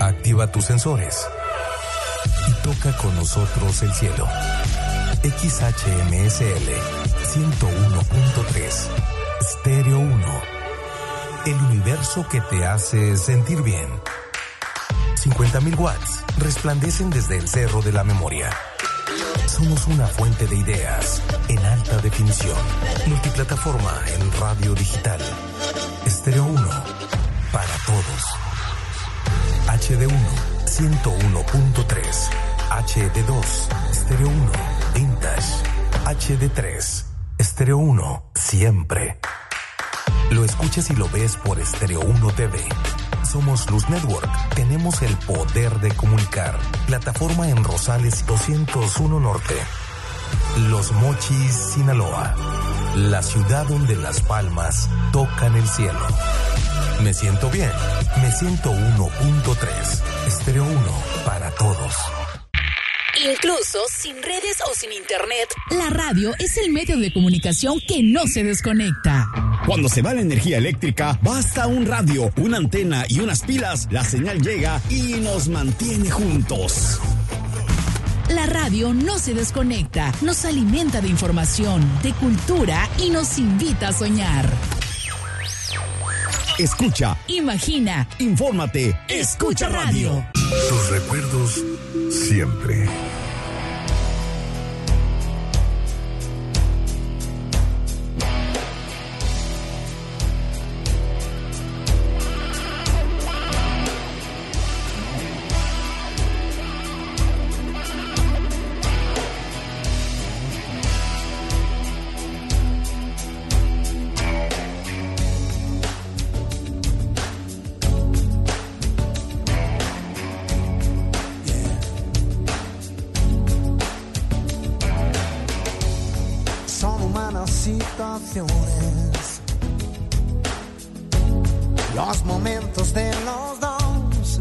Activa tus sensores y toca con nosotros el cielo. XHMSL 101.3 Estéreo 1. El universo que te hace sentir bien. 50.000 watts resplandecen desde el cerro de la memoria. Somos una fuente de ideas en alta definición. Multiplataforma en radio digital. Estéreo 1 para todos. HD1 101.3. HD2 Estéreo 1 Vintage. HD3 Estéreo 1 siempre. Lo escuchas y lo ves por Estéreo 1 TV. Somos Luz Network. Tenemos el poder de comunicar. Plataforma en Rosales 201 Norte. Los Mochis, Sinaloa. La ciudad donde las palmas tocan el cielo. Me siento bien. Me siento 1.3. Estéreo 1 para todos. Incluso sin redes o sin internet, la radio es el medio de comunicación que no se desconecta. Cuando se va la energía eléctrica, basta un radio, una antena y unas pilas, la señal llega y nos mantiene juntos. La radio no se desconecta, nos alimenta de información, de cultura y nos invita a soñar. Escucha, imagina, infórmate, escucha radio. Tus recuerdos siempre. Los momentos de los dos,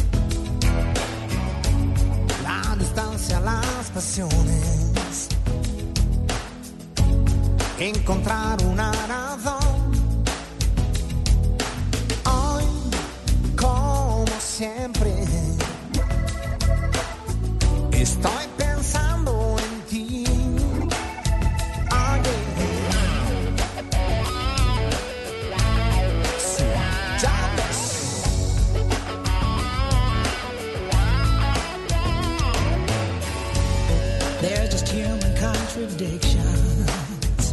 la distancia, las pasiones, encontrar una razón. Hoy, como siempre, estoy pensando en ti. They're just human contradictions.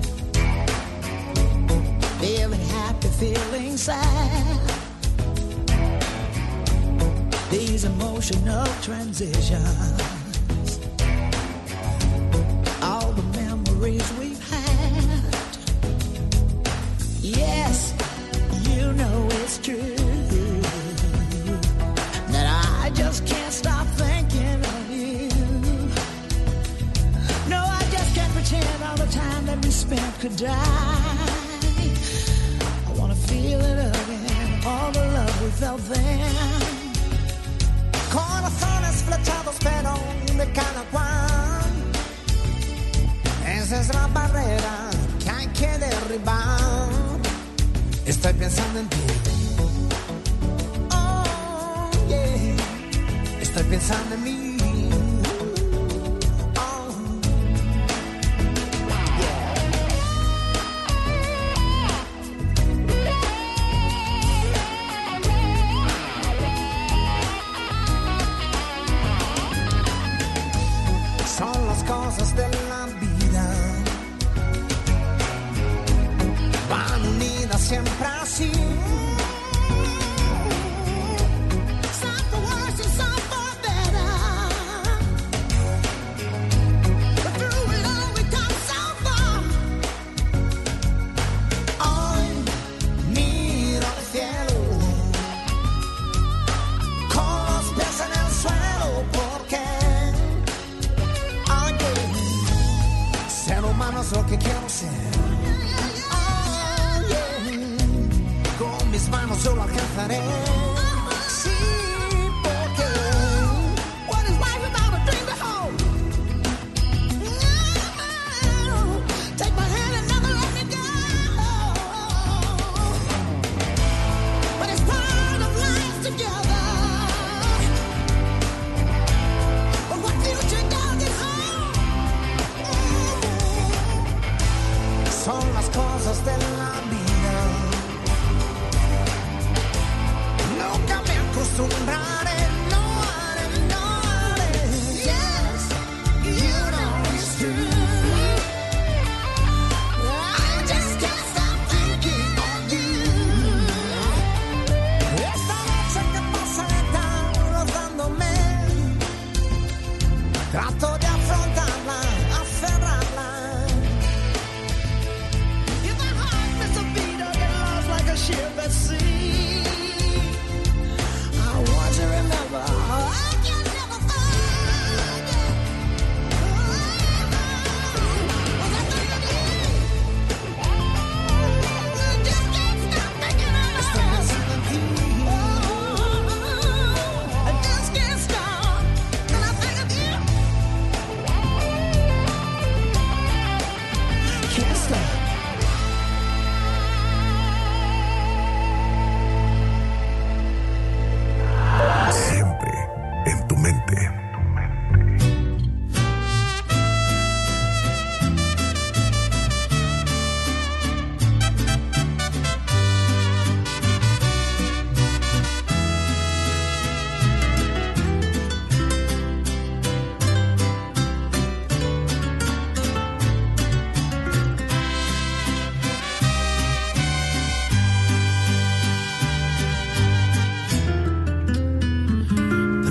Feeling happy, feeling sad. These emotional transitions. All the memories we've had. Yes, you know it's true. That I just can't stop thinking of you. No, I just can't pretend all the time that we spent could die. I wanna feel it again, all the love we felt then. Corazones flechados pero de cada cual. Esa es la barrera que hay que derribar. Estoy pensando en ti. Oh, yeah. Estoy pensando en mí. Cosas de la vida van unidas siempre así. Some for worse and some for better.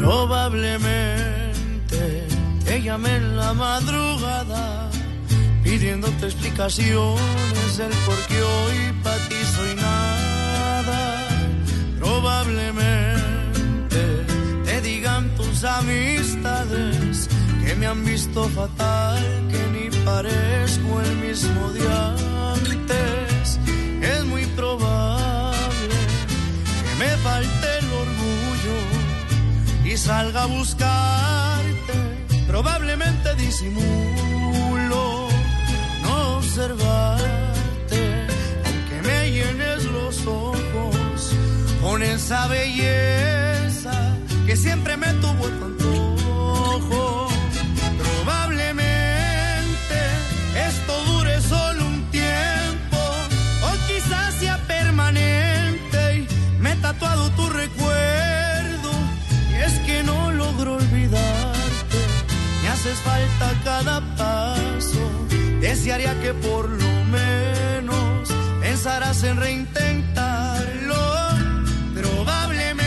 Probablemente te llamé en la madrugada pidiéndote explicaciones del por qué hoy para ti soy nada. Probablemente te digan tus amistades que me han visto fatal, que ni parezco el mismo de antes. Es muy probable que me falte el orgullo y salga a buscarte. Probablemente disimulo no observarte, aunque me llenes los ojos con esa belleza que siempre me tuvo en tu antojo. Probablemente esto dure solo un tiempo, o quizás sea permanente y me he tatuado tu recuerdo. Y es que no logro olvidarte, me haces falta cada paso. Desearía que por lo menos pensarás en reintentarlo. Probablemente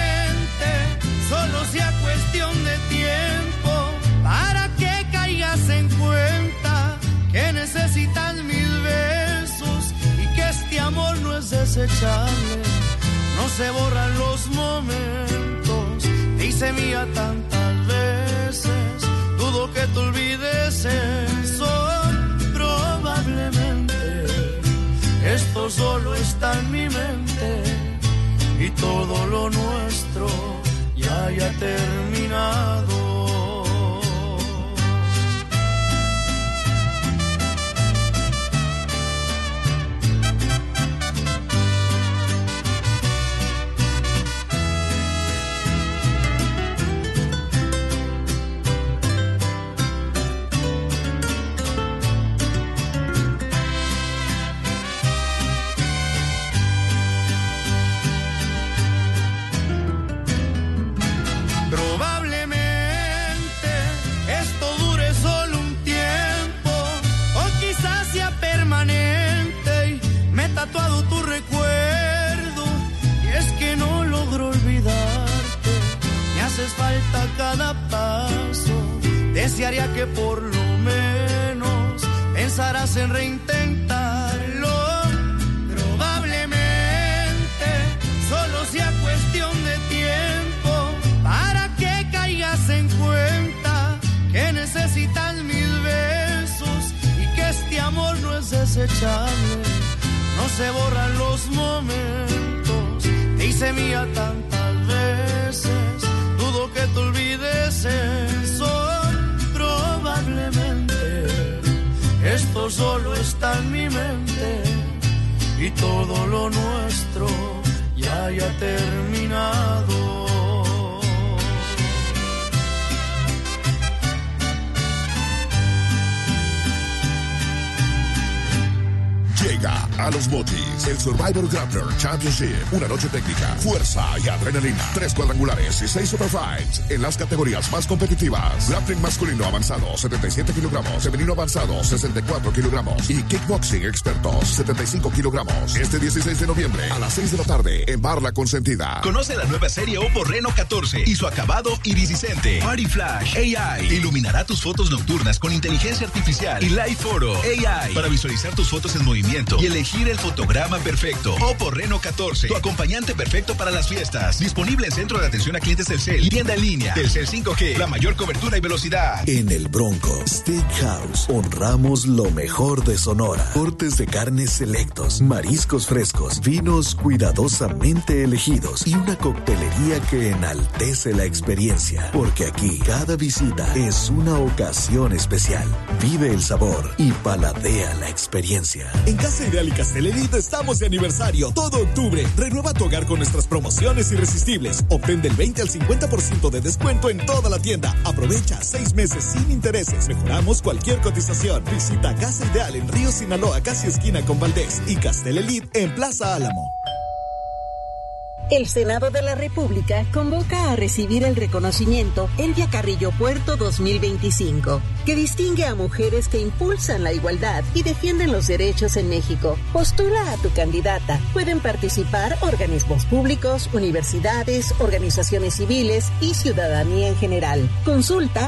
solo sea cuestión de tiempo para que caigas en cuenta que necesitas mis besos y que este amor no es desechable. No se borran los momentos, te hice mía tantas veces, dudo que te olvides eso. Probablemente esto solo está en mi mente y todo lo nuestro ya haya terminado. Tatuado tu recuerdo, y es que no logro olvidarte, me haces falta cada paso. Desearía que por lo menos pensarás en reintentarlo. Probablemente solo sea cuestión de tiempo para que caigas en cuenta que necesitas mis besos y que este amor no es desechable. No se borran los momentos, te hice mía tantas veces, dudo que te olvides eso. Probablemente esto solo está en mi mente y todo lo nuestro ya haya terminado. Llega a Los Mochis el Survivor Grappler Championship. Una noche técnica, fuerza y adrenalina. 3 cuadrangulares y 6 superfights en las categorías más competitivas. Grappling masculino avanzado, 77 kilogramos. Femenino avanzado, 64 kilogramos. Y kickboxing expertos, 75 kilogramos. Este 16 de noviembre a las 6 de la tarde en Bar La Consentida. Conoce la nueva serie Oppo Reno 14 y su acabado iridiscente. Party Flash AI iluminará tus fotos nocturnas con inteligencia artificial y Live Photo AI para visualizar tus fotos en movimiento y elegir el fotograma perfecto. Oppo Reno 14, tu acompañante perfecto para las fiestas. Disponible en centro de atención a clientes Telcel, tienda en línea, Telcel 5G, la mayor cobertura y velocidad. En El Bronco Steakhouse honramos lo mejor de Sonora. Cortes de carnes selectos, mariscos frescos, vinos cuidadosamente elegidos y una coctelería que enaltece la experiencia. Porque aquí cada visita es una ocasión especial. Vive el sabor y paladea la experiencia. En Casa Ideal y Castel Elite estamos de aniversario todo octubre. Renueva tu hogar con nuestras promociones irresistibles. Obtén del 20 al 50% de descuento en toda la tienda. Aprovecha 6 meses sin intereses. Mejoramos cualquier cotización. Visita Casa Ideal en Río Sinaloa, casi esquina con Valdés, y Castel Elite en Plaza Álamo. El Senado de la República convoca a recibir el reconocimiento Elvia Carrillo Puerto 2025, que distingue a mujeres que impulsan la igualdad y defienden los derechos en México. Postula a tu candidata. Pueden participar organismos públicos, universidades, organizaciones civiles y ciudadanía en general. Consulta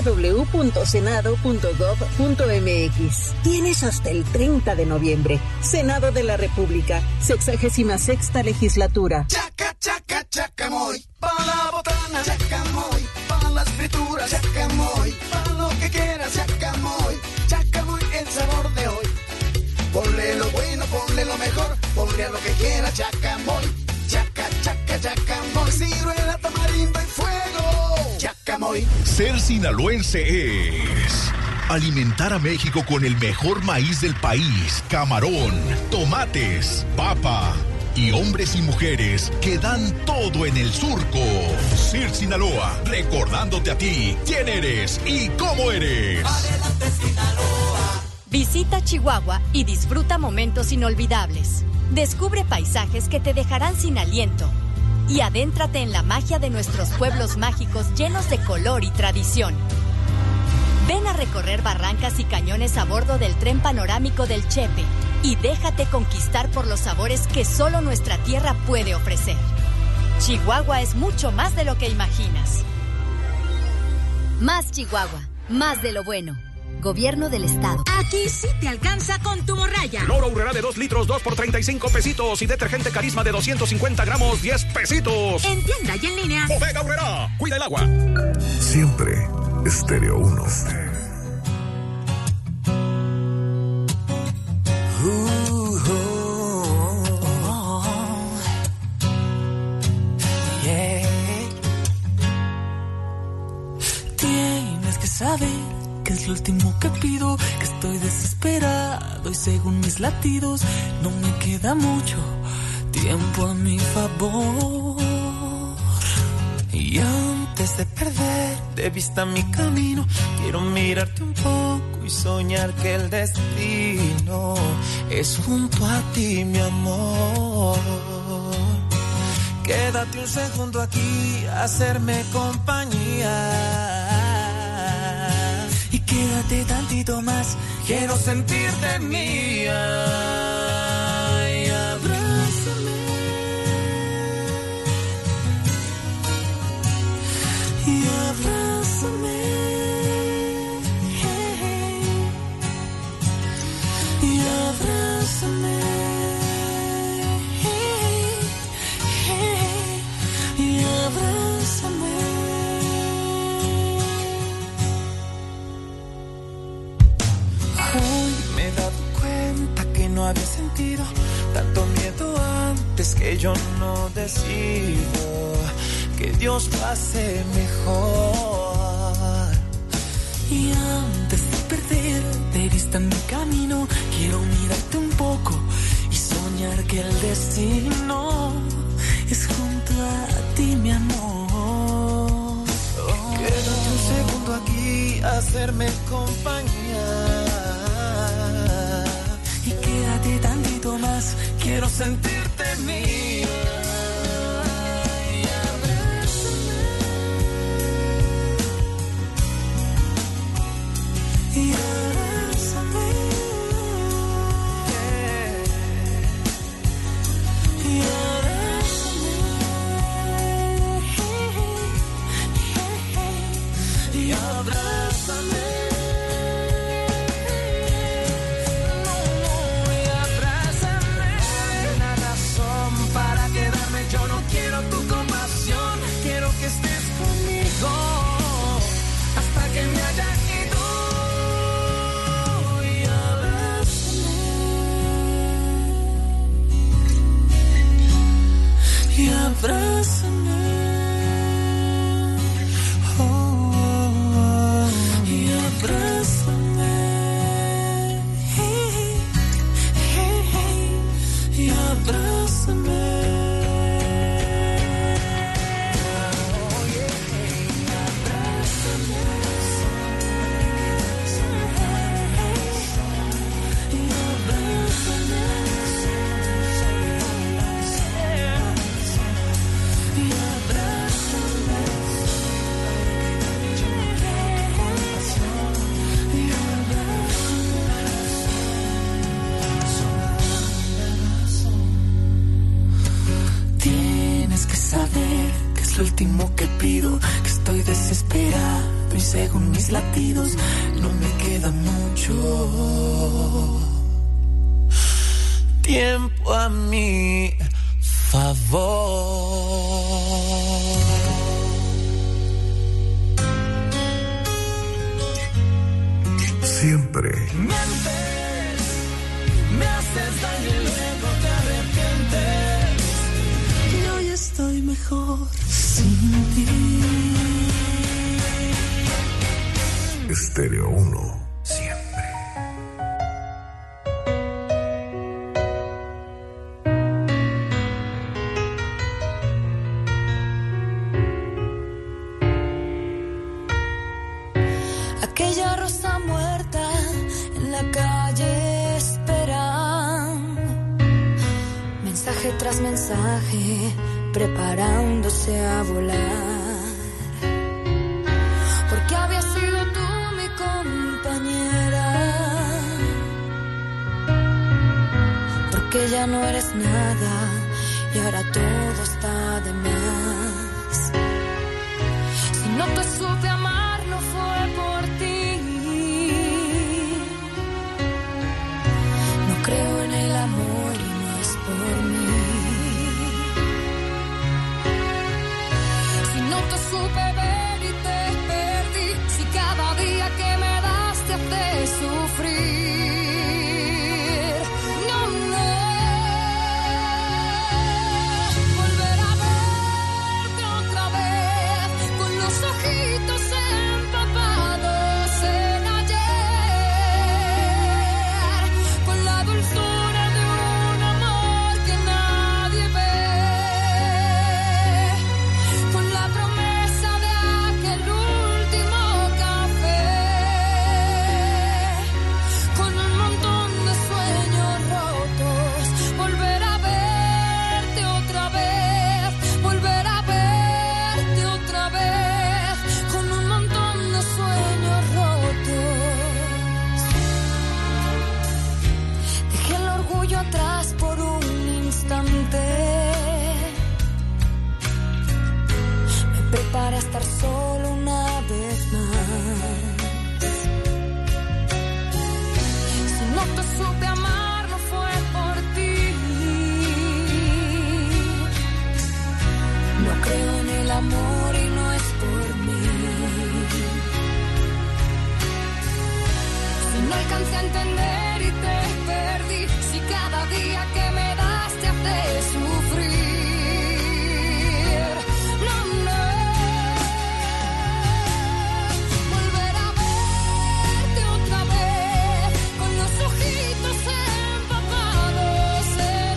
www.senado.gov.mx. Tienes hasta el 30 de noviembre. Senado de la República, 66ª legislatura. Chaca, chaca, chacamoy, pa' la botana, chacamoy, pa' las frituras, chacamoy, pa' lo que quieras, chacamoy, chacamoy, el sabor de hoy. Ponle lo bueno, ponle lo mejor, ponle a lo que quieras, chacamoy, chaca, chaca, chacamoy, ciruela, tamarindo y fuego, chacamoy. Ser sinaloense es alimentar a México con el mejor maíz del país, camarón, tomates, papa y hombres y mujeres que dan todo en el surco. Sir Sinaloa, recordándote a ti quién eres y cómo eres. Adelante, Sinaloa. Visita Chihuahua y disfruta momentos inolvidables. Descubre paisajes que te dejarán sin aliento y adéntrate en la magia de nuestros pueblos mágicos llenos de color y tradición. Ven a recorrer barrancas y cañones a bordo del tren panorámico del Chepe y déjate conquistar por los sabores que solo nuestra tierra puede ofrecer. Chihuahua es mucho más de lo que imaginas. Más Chihuahua, más de lo bueno. Gobierno del Estado. Aquí sí te alcanza con tu morralla. Cloro Urrera de 2 litros, 2 por 35 pesitos. Y detergente Carisma de 250 gramos, 10 pesitos. En tienda y en línea. Bodega Urrera, cuida el agua. Siempre Estéreo 1. Tienes que saber que es lo último que pido, que estoy desesperado y según mis latidos no me queda mucho tiempo a mi favor. Y antes de perder de vista mi camino, quiero mirarte un poco y soñar que el destino es junto a ti, mi amor. Quédate un segundo aquí, hacerme compañía. Y quédate tantito más, quiero sentirte mía. Y abrázame. Y abrázame. Y abrázame. Y abrázame. Hoy me he dado cuenta que no había sentido tanto miedo antes, que yo no decido, que Dios lo hace mejor. Y antes de perder de vista mi camino, quiero mirarte un poco y soñar que el destino es junto a ti, mi amor. Quédate un segundo aquí, hacerme compañía. Y quédate tantito más, quiero sentirte mía. Y abrázame. Y abrázame. Y abrázame. Y abrázame. No, y abrázame. Una razón para es lo último que pido, que estoy desesperado y según mis latidos no me queda mucho tiempo a mi favor. Siempre. Mientes, me haces daño y luego te arrepientes. Y hoy estoy mejor sin ti. Estéreo 1, siempre. Aquella rosa muerta en la calle esperando, mensaje tras mensaje, preparándose a volar. Porque había sido tú mi compañera, porque ya no eres nada y ahora todo está de más. Si no te supe amar no fue por ti. No creo en el amor y no es por mí. Si no te supe ver y te perdí, si cada día que me das te hace sufrir. No, no. Volver a verte otra vez con los ojitos empapados en ayer, con la dulzura de un amor que nadie ve, con la promesa de aquel último café, con un montón de sueños rotos. Volver a verte otra vez, volver a verte otra vez, con un montón de sueños rotos. Dejé el orgullo atrás por un instante, me preparé a estar solo una vez más. Si no te supe amar no fue por ti. No creo en el amor y no es por mí. Si no alcancé a entender y te perdí, si cada día que me das te hace sufrir. No, no. Volver a verte otra vez con los ojitos empapados en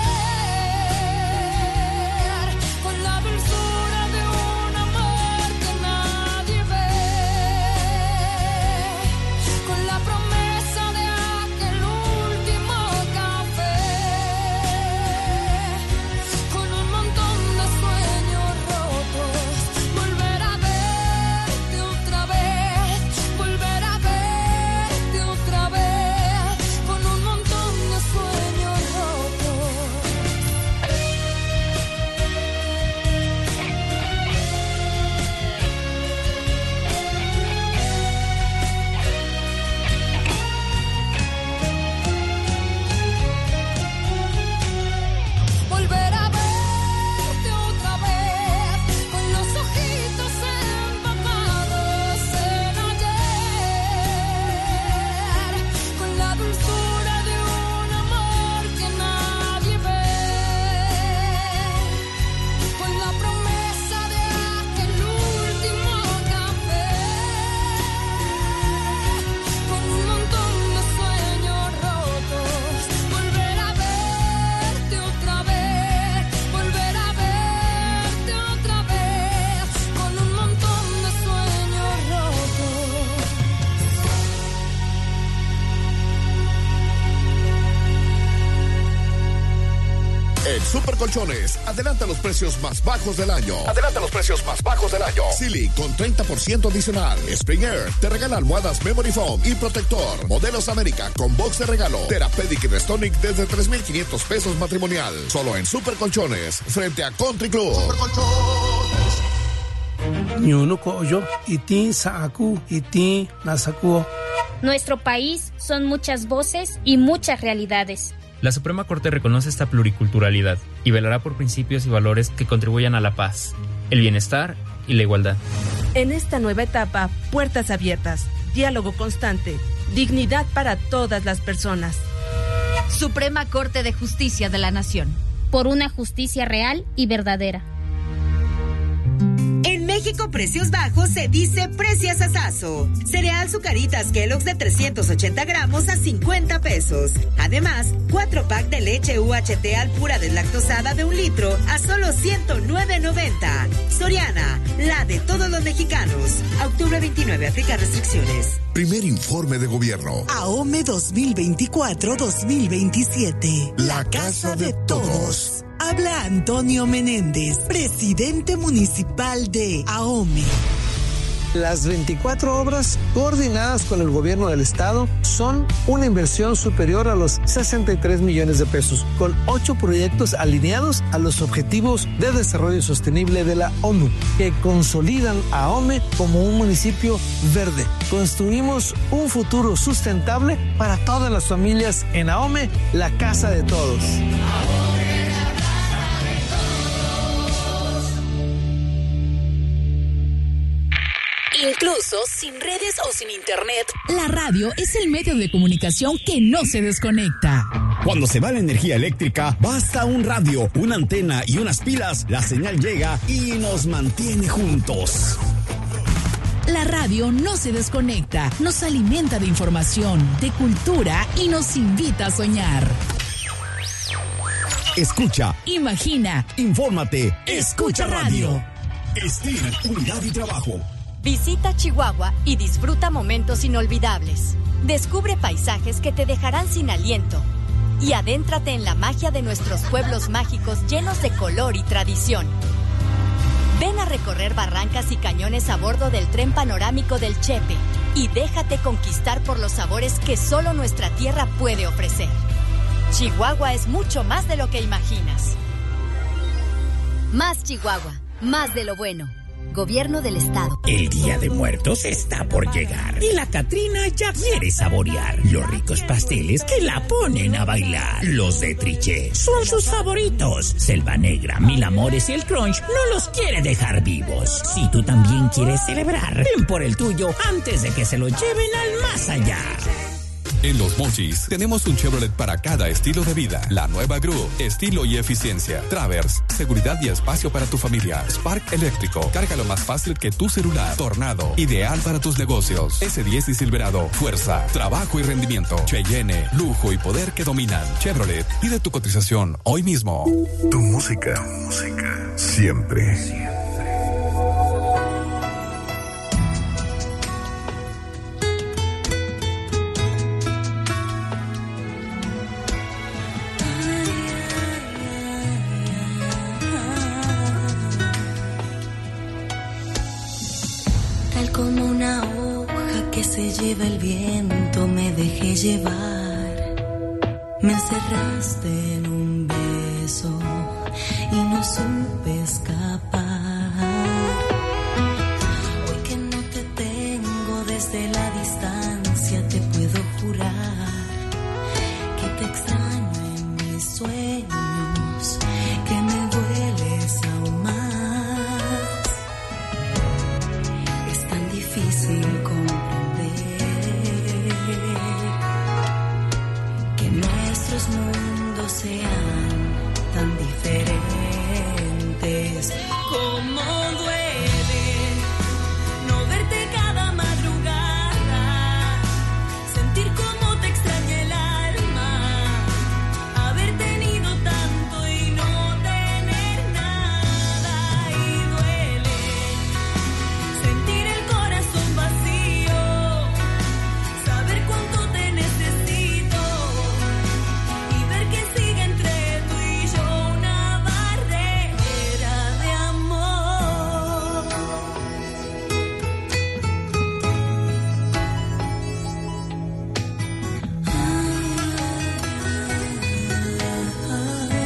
ayer, con la dulzura de un amor que nadie ve, con la promesa de aquel último café, con un montón de sueños rotos. Volver a verte otra vez, volver a verte otra vez, con un montón de sueños rotos. Volver a verte otra vez con los ojitos empapados en ayer, con la dulzura de un amor que nadie ve, con la promesa de aquel último café, con un montón de sueños rotos. Volver a verte otra vez, volver a verte otra vez, con un montón de sueños rotos. En Super Colchones, adelanta los precios más bajos del año. Adelanta los precios más bajos del año. Silly con 30% adicional. Spring Air te regala almohadas Memory Foam y protector. Modelos América con box de regalo. Therapeutic y Restonic desde 3,500 pesos matrimonial. Solo en Super Colchones, frente a Country Club. Super Colchones. Ñunucoyo, Itin Saaku, Itin Nasakuo. Nuestro país son muchas voces y muchas realidades. La Suprema Corte reconoce esta pluriculturalidad y velará por principios y valores que contribuyan a la paz, el bienestar y la igualdad. En esta nueva etapa, puertas abiertas, diálogo constante, dignidad para todas las personas. Suprema Corte de Justicia de la Nación. Por una justicia real y verdadera. En México, precios bajos se dice precios asazo. Cereal Zucaritas Kellogg's de 380 gramos a 50 pesos. Además, 4 pack de leche UHT Alpura deslactosada de 1 litro a solo 109.90. Soriana, la de todos los mexicanos. A octubre 29, aplica restricciones. Primer informe de gobierno. AOME 2024-2027. La casa de todos. Habla Antonio Menéndez, presidente municipal de AOME. Las 24 obras coordinadas con el gobierno del estado son una inversión superior a los 63 millones de pesos, con 8 proyectos alineados a los objetivos de desarrollo sostenible de la ONU, que consolidan a AOME como un municipio verde. Construimos un futuro sustentable para todas las familias en AOME, la casa de todos. Incluso sin redes o sin internet, la radio es el medio de comunicación que no se desconecta. Cuando se va la energía eléctrica, basta un radio, una antena y unas pilas, la señal llega y nos mantiene juntos. La radio no se desconecta, nos alimenta de información, de cultura y nos invita a soñar. Escucha, imagina, infórmate, escucha radio. STIR, unidad y trabajo. Visita Chihuahua y disfruta momentos inolvidables. Descubre paisajes que te dejarán sin aliento. Y adéntrate en la magia de nuestros pueblos mágicos llenos de color y tradición. Ven a recorrer barrancas y cañones a bordo del tren panorámico del Chepe y déjate conquistar por los sabores que solo nuestra tierra puede ofrecer. Chihuahua es mucho más de lo que imaginas. Más Chihuahua, más de lo bueno. Gobierno del Estado. El Día de Muertos está por llegar y la Catrina ya quiere saborear los ricos pasteles que la ponen a bailar. Los de Triché son sus favoritos. Selva Negra, Mil Amores y el Crunch no los quiere dejar vivos. Si tú también quieres celebrar, ven por el tuyo antes de que se lo lleven al más allá. En Los Mochis tenemos un Chevrolet para cada estilo de vida. La nueva Gru, estilo y eficiencia. Traverse, seguridad y espacio para tu familia. Spark eléctrico, cárgalo más fácil que tu celular. Tornado, ideal para tus negocios. S10 y Silverado, fuerza, trabajo y rendimiento. Cheyenne, lujo y poder que dominan. Chevrolet, pide tu cotización hoy mismo. Tu música, siempre. Como una hoja que se lleva el viento, me dejé llevar. Me encerraste en un beso y no supe escapar. Hoy que no te tengo desde la distancia, te puedo jurar que te extraño en mis sueños, que me dueles aún más. Difícil comprender que nuestros mundos sean tan diferentes. Como duele no verte cada madrugada, sentir como te extraña el alma, haber tenido tanto y no tener nada. Y duele sentir el corazón vacío, saber cuánto te necesito y ver que sigue entre tú y yo una barrera de amor.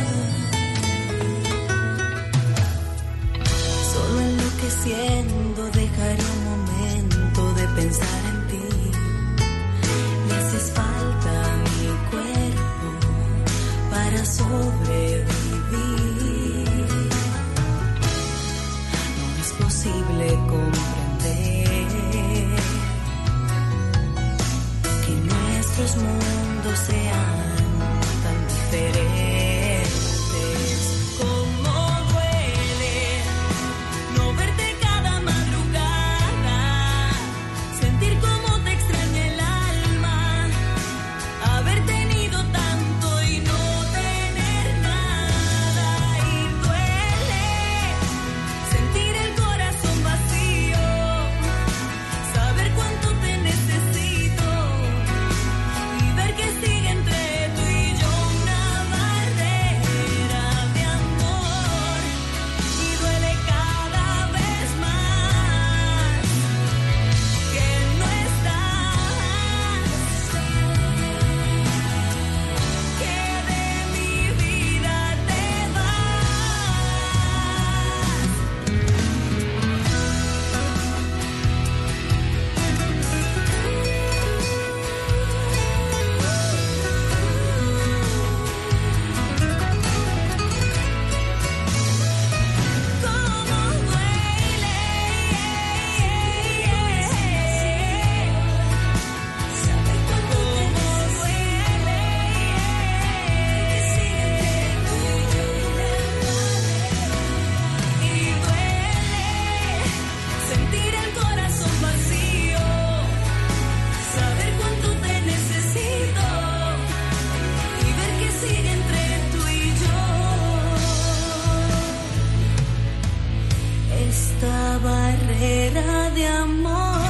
Solo enloqueciendo pensar en ti. Me haces falta mi cuerpo para sobrevivir. No es posible comprender que nuestros mundos sean tan diferentes. Cómo duele no verte cada madrugada, sentir cómo te extraña el alma, haber tenido tanto y no tener nada. Y duele sentir el corazón vacío, saber cuánto te necesito y ver que sigue entre tú y yo una barrera de amor. Y duele cada vez más que no estás, que de mi vida te cómo duele, saber cuánto te duele, que sigue entre tú y yo una barrera. Y duele sentir el corazón vacío, saber cuánto te necesito y ver que sigue entre tú y yo esta barrera de amor.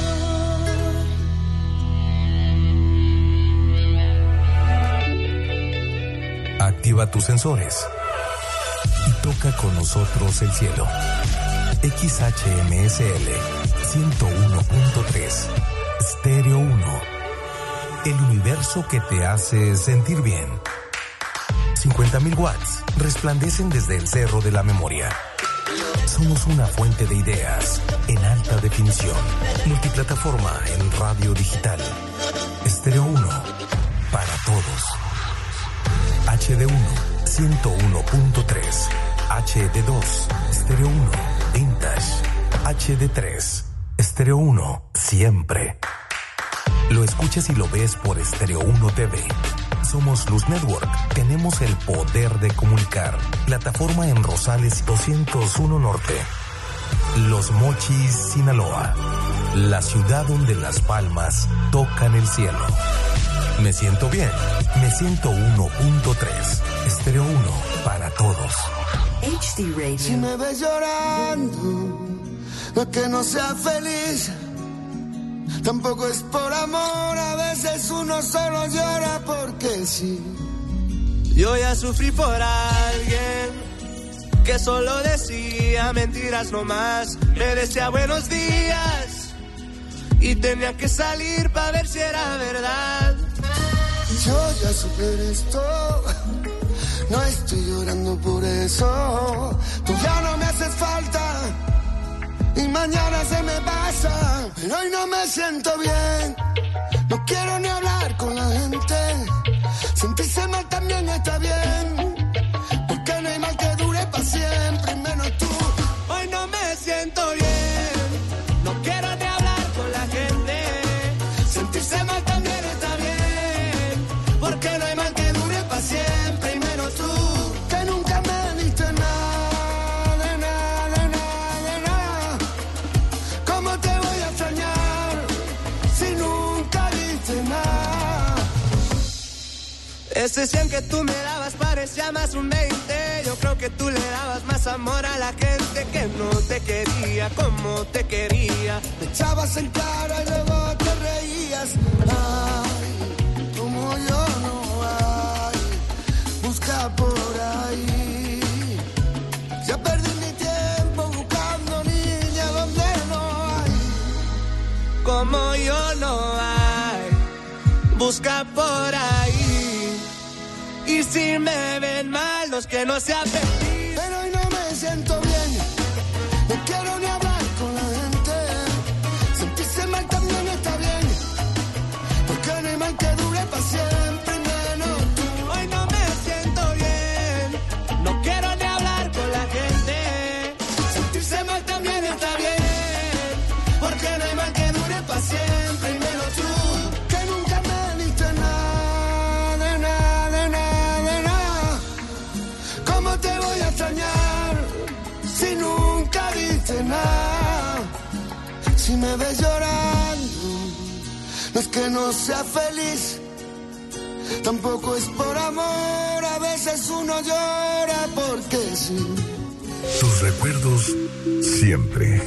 Activa tus sensores y toca con nosotros el cielo. XHMSL 101.3 Estéreo 1. El universo que te hace sentir bien. 50.000 watts resplandecen desde el cerro de la memoria. Somos una fuente de ideas en alta definición. Multiplataforma en radio digital. Estéreo 1 para todos. HD1 101.3. HD2 Estéreo 1 Vintage. HD3 Estéreo 1 siempre. Lo escuchas y lo ves por Estéreo 1 TV. Somos Luz Network. Tenemos el poder de comunicar. Plataforma en Rosales 201 Norte. Los Mochis, Sinaloa. La ciudad donde las palmas tocan el cielo. Me siento bien. Me siento 1.3. Estéreo 1 para todos. HD Radio. Si me ves llorando, no es que no sea feliz. Tampoco es por amor, a veces uno solo llora porque sí. Yo ya sufrí por alguien que solo decía mentiras nomás. Me decía buenos días y tenía que salir para ver si era verdad. Yo ya superé esto, no estoy llorando por eso. Tú ya no me haces falta y mañana se me pasa, pero hoy no me siento bien. No quiero ni hablar con la gente. Sentirse mal también está bien, porque no hay mal que dure para siempre, menos tú. Hoy no me siento bien, no quiero ni hablar con la gente. Sentirse mal también está bien, porque no hay mal que dure para siempre, y menos tú, que nunca me diste nada, de nada, de nada, de nada. ¿Cómo te voy a extrañar si nunca diste nada? Ese 100 que tú me dabas parecía más un 20. Yo creo que tú le dabas más amor a la gente que no te quería como te quería. Me echabas en cara y luego te reías. Ay, como yo no hay. Busca por ahí. Ya perdí mi tiempo buscando niña donde no hay. Como yo no hay. Busca por ahí. Y si me ven mal, los que no sean feliz. Pero hoy no me siento bien. No quiero ni hablar con la gente. Sentirse mal también nunca dice nada. Si me ves llorando, no es que no sea feliz, tampoco es por amor. A veces uno llora porque sí. Tus recuerdos siempre.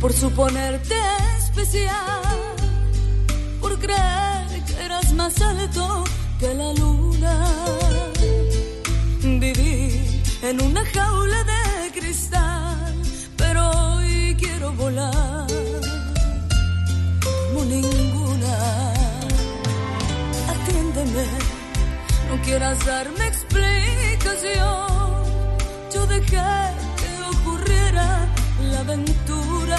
por suponerte especial, por creer que eras más alto que la luna. Viví en una jaula de cristal, pero hoy quiero volar como ninguna. Atiéndeme, no quieras darme explicación. Yo dejé que ocurriera la aventura.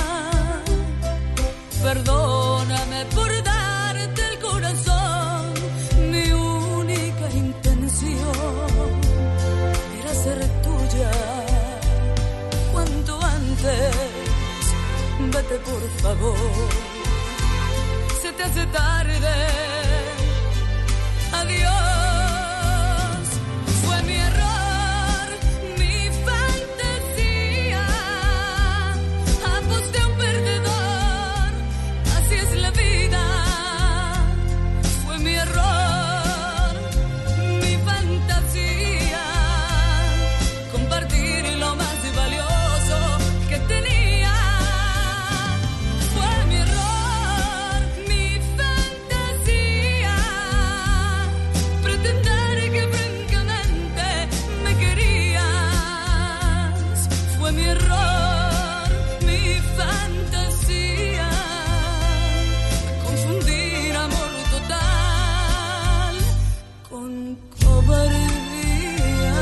Perdóname por darte el corazón. Mi única intención era ser tuya. Cuanto antes, vete por favor. Se te hace tarde. Adiós. Fue mi error, mi fantasía. Aposté a un perdedor. Así es la vida. Fue mi error, mi fantasía. Compartir lo más valioso que tenía. Fue mi error, mi fantasía. Pretender que francamente me querías. Fue mi error, mi fantasía. Confundir amor total con cobardía.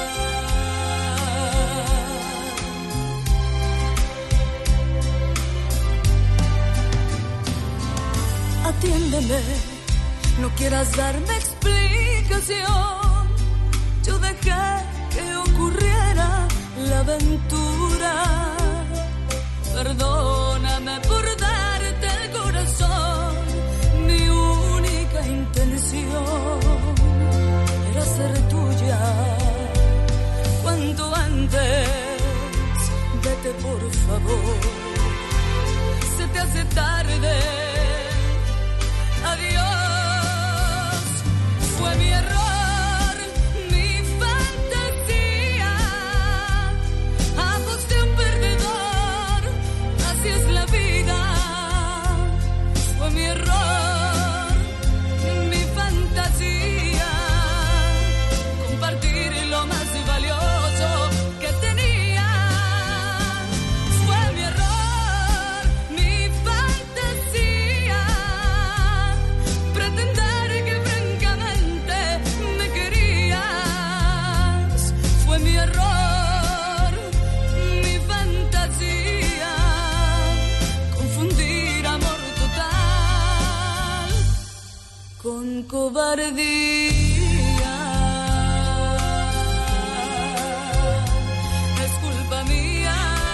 Atiéndeme, no quieras darme explicación. Yo dejé que ocurriera la aventura. Perdóname por darte el corazón. Mi única intención era ser tuya. Cuanto antes, vete por favor. Se te hace tarde. Adiós. Fue mi error, mi fantasía. Aposté a un perdedor. Así es la vida. Fue mi error, mi fantasía. Compartir lo más valioso que tenía. Fue mi error, mi fantasía. Pretender que francamente me querías. Fue mi error, mi fantasía. Confundir amor total con cobardía. Es culpa mía.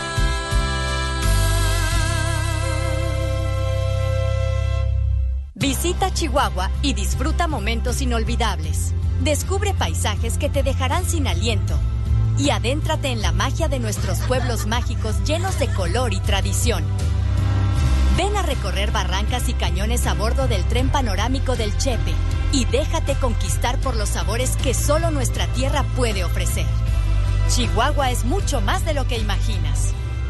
Visita Chihuahua y disfruta momentos inolvidables. Descubre paisajes que te dejarán sin aliento y adéntrate en la magia de nuestros pueblos mágicos llenos de color y tradición. Ven a recorrer barrancas y cañones a bordo del tren panorámico del Chepe y déjate conquistar por los sabores que solo nuestra tierra puede ofrecer. Chihuahua es mucho más de lo que imaginas.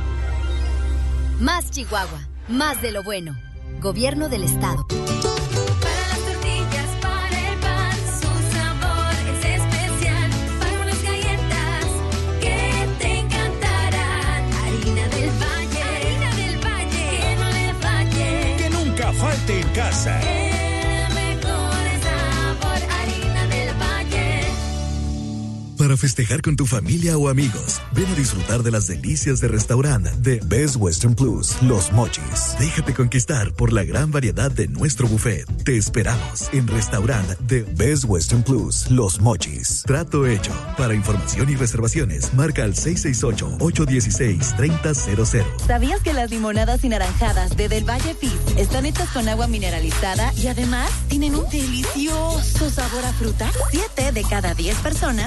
Más Chihuahua, más de lo bueno. Gobierno del Estado. Para las tortillas, para el pan, su sabor es especial. Para unas galletas que te encantarán. Harina del Valle, que no le falle. Que nunca falte en casa. El mejor sabor, harina del Valle. Para festejar con tu familia o amigos, ven a disfrutar de las delicias de restaurante de Best Western Plus, Los Mochis. Déjate conquistar por la gran variedad de nuestro buffet. Te esperamos en restaurante de Best Western Plus, Los Mochis. Trato hecho. Para información y reservaciones, marca al 668-816-3000. ¿Sabías que las limonadas y naranjadas de Del Valle Fizz están hechas con agua mineralizada y además tienen un delicioso sabor a fruta? 7 de cada 10 personas prefieren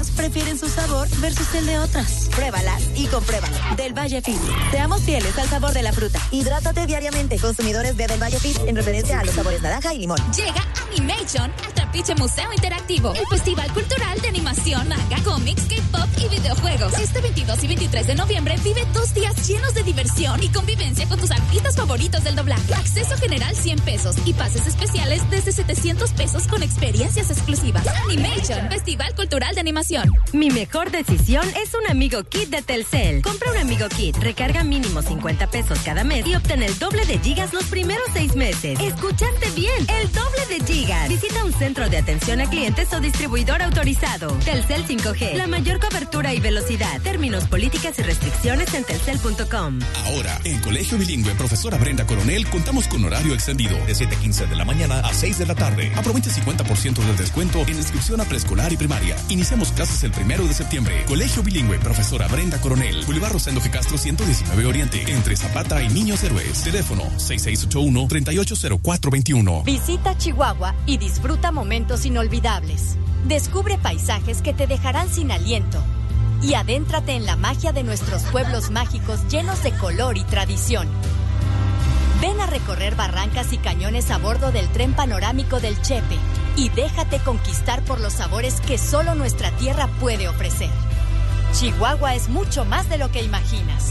prefieren su sabor versus el de otras. Pruébalas y compruébalo. Del Valle Fit. Seamos fieles al sabor de la fruta. Hidrátate diariamente. Consumidores de Del Valle Fit en referencia a los sabores naranja y limón. Llega Animation al Trapiche Museo Interactivo, el festival cultural de animación, manga, cómics, K-pop y videojuegos. Este 22 y 23 de noviembre vive 2 días llenos de diversión y convivencia con tus artistas favoritos del doblaje. Acceso general 100 pesos y pases especiales desde 700 pesos con experiencias exclusivas. Animation, Festival Cultural de Animación. Mi mejor decisión es un Amigo Kit de Telcel. Compra un Amigo Kit, recarga mínimo 50 pesos cada mes y obtén el doble de gigas los primeros 6 meses. ¿Escuchaste bien? El doble de gigas. Visita un centro de atención a clientes o distribuidor autorizado. Telcel 5G, la mayor cobertura y velocidad. Términos, políticas y restricciones en telcel.com. Ahora, en Colegio Bilingüe Profesora Brenda Coronel, contamos con horario extendido de 7:15 de la mañana a 6 de la tarde. Aprovecha 50% del descuento en inscripción a preescolar y primaria. Iniciamos clases el 1 de septiembre. Colegio Bilingüe Profesora Brenda Coronel, Boulevard Rosendo G. Castro 119 Oriente, entre Zapata y Niños Héroes. Teléfono 6681-380421. Visita Chihuahua y disfruta momentos inolvidables. Descubre paisajes que te dejarán sin aliento. Y adéntrate en la magia de nuestros pueblos mágicos llenos de color y tradición. Ven a recorrer barrancas y cañones a bordo del tren panorámico del Chepe y déjate conquistar por los sabores que solo nuestra tierra puede ofrecer. Chihuahua es mucho más de lo que imaginas.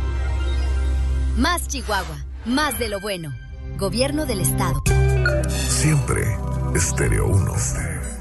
Más Chihuahua, más de lo bueno. Gobierno del Estado. Siempre Estéreo 1.